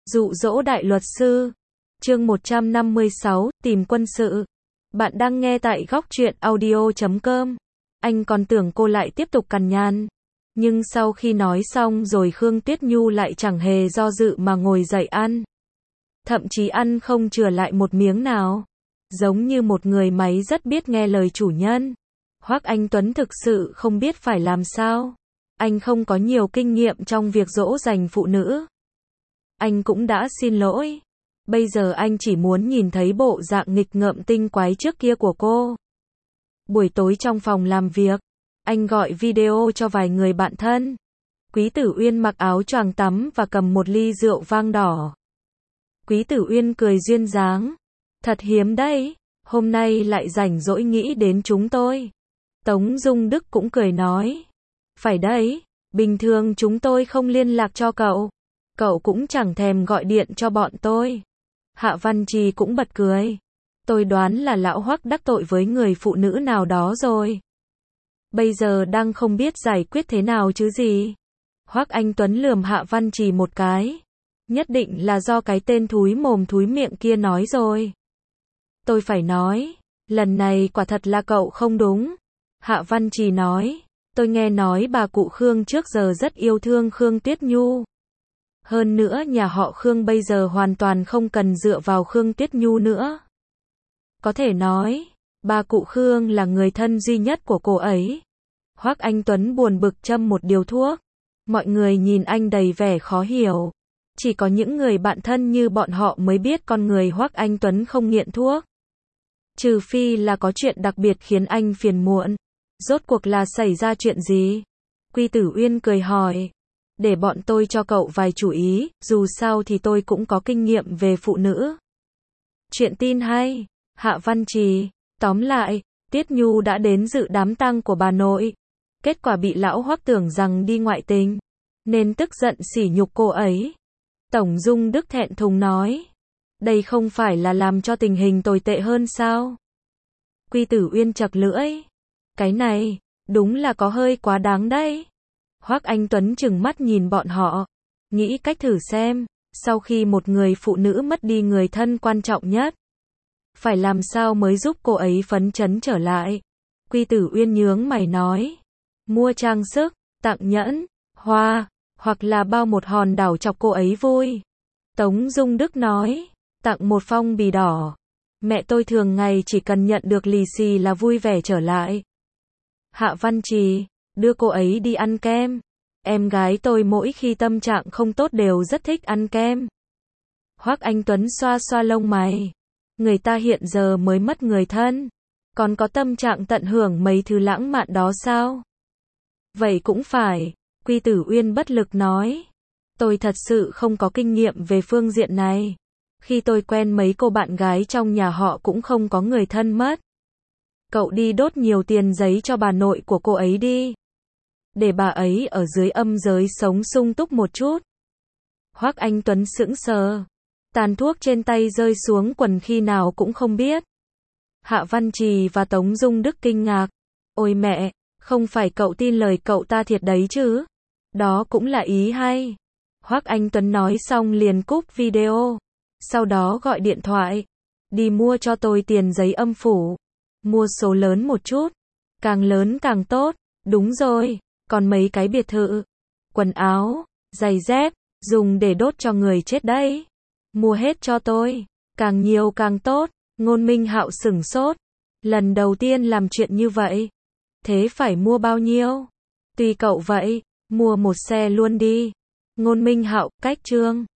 Dụ dỗ đại luật sư. Chương 156, tìm quân sự. Bạn đang nghe tại góc truyện audio.com. Anh còn tưởng cô lại tiếp tục cằn nhằn. Nhưng sau khi nói xong rồi Khương Tuyết Nhu lại chẳng hề do dự mà ngồi dậy ăn. Thậm chí ăn không chừa lại một miếng nào. Giống như một người máy rất biết nghe lời chủ nhân. Hoắc Anh Tuấn thực sự không biết phải làm sao. Anh không có nhiều kinh nghiệm trong việc dỗ dành phụ nữ. Anh cũng đã xin lỗi. Bây giờ anh chỉ muốn nhìn thấy bộ dạng nghịch ngợm tinh quái trước kia của cô. Buổi tối trong phòng làm việc, anh gọi video cho vài người bạn thân. Quý Tử Uyên mặc áo choàng tắm và cầm một ly rượu vang đỏ. Quý Tử Uyên cười duyên dáng. Thật hiếm đấy, hôm nay lại rảnh rỗi nghĩ đến chúng tôi. Tống Dung Đức cũng cười nói. Phải đấy, bình thường chúng tôi không liên lạc cho cậu. Cậu cũng chẳng thèm gọi điện cho bọn tôi. Hạ Văn Trì cũng bật cười. Tôi đoán là lão Hoắc đắc tội với người phụ nữ nào đó rồi. Bây giờ đang không biết giải quyết thế nào chứ gì. Hoắc Anh Tuấn lườm Hạ Văn Trì một cái. Nhất định là do cái tên thúi mồm thúi miệng kia nói rồi. Tôi phải nói, lần này quả thật là cậu không đúng. Hạ Văn Trì nói, tôi nghe nói bà cụ Khương trước giờ rất yêu thương Khương Tuyết Nhu. Hơn nữa nhà họ Khương bây giờ hoàn toàn không cần dựa vào Khương Tuyết Nhu nữa. Có thể nói, bà cụ Khương là người thân duy nhất của cô ấy. Hoắc Anh Tuấn buồn bực châm một điếu thuốc. Mọi người nhìn anh đầy vẻ khó hiểu. Chỉ có những người bạn thân như bọn họ mới biết con người Hoắc Anh Tuấn không nghiện thuốc. Trừ phi là có chuyện đặc biệt khiến anh phiền muộn. Rốt cuộc là xảy ra chuyện gì? Quý Tử Uyên cười hỏi. Để bọn tôi cho cậu vài chủ ý, dù sao thì tôi cũng có kinh nghiệm về phụ nữ. Chuyện tin hay. Hạ Văn Trì. Tóm lại, Tiết Nhu đã đến dự đám tang của bà nội. Kết quả bị lão Hoắc tưởng rằng đi ngoại tình, nên tức giận sỉ nhục cô ấy. Tổng Dung Đức thẹn thùng nói. Đây không phải là làm cho tình hình tồi tệ hơn sao? Quý Tử Uyên chật lưỡi. Cái này, đúng là có hơi quá đáng đấy. Hoắc Anh Tuấn trừng mắt nhìn bọn họ. Nghĩ cách thử xem, sau khi một người phụ nữ mất đi người thân quan trọng nhất, phải làm sao mới giúp cô ấy phấn chấn trở lại. Quý Tử Uyên nhướng mày nói. Mua trang sức, tặng nhẫn, hoa, hoặc là bao một hòn đảo chọc cô ấy vui. Tống Dung Đức nói. Tặng một phong bì đỏ. Mẹ tôi thường ngày chỉ cần nhận được lì xì là vui vẻ trở lại. Hạ Văn Trì. Đưa cô ấy đi ăn kem. Em gái tôi mỗi khi tâm trạng không tốt đều rất thích ăn kem. Hoắc Anh Tuấn xoa xoa lông mày. Người ta hiện giờ mới mất người thân, còn có tâm trạng tận hưởng mấy thứ lãng mạn đó sao? Vậy cũng phải. Quý Tử Uyên bất lực nói. Tôi thật sự không có kinh nghiệm về phương diện này. Khi tôi quen mấy cô bạn gái trong nhà họ cũng không có người thân mất. Cậu đi đốt nhiều tiền giấy cho bà nội của cô ấy đi. Để bà ấy ở dưới âm giới sống sung túc một chút. Hoắc Anh Tuấn sững sờ. Tàn thuốc trên tay rơi xuống quần khi nào cũng không biết. Hạ Văn Trì và Tống Dung Đức kinh ngạc. Ôi mẹ, không phải cậu tin lời cậu ta thiệt đấy chứ? Đó cũng là ý hay. Hoắc Anh Tuấn nói xong liền cúp video. Sau đó gọi điện thoại. Đi mua cho tôi tiền giấy âm phủ. Mua số lớn một chút. Càng lớn càng tốt. Đúng rồi, còn mấy cái biệt thự, quần áo, giày dép, dùng để đốt cho người chết đấy. Mua hết cho tôi. Càng nhiều càng tốt. Ngôn Minh Hạo sửng sốt. Lần đầu tiên làm chuyện như vậy. Thế phải mua bao nhiêu? Tùy cậu vậy. Mua một xe luôn đi. Ngôn Minh Hạo, cách chương.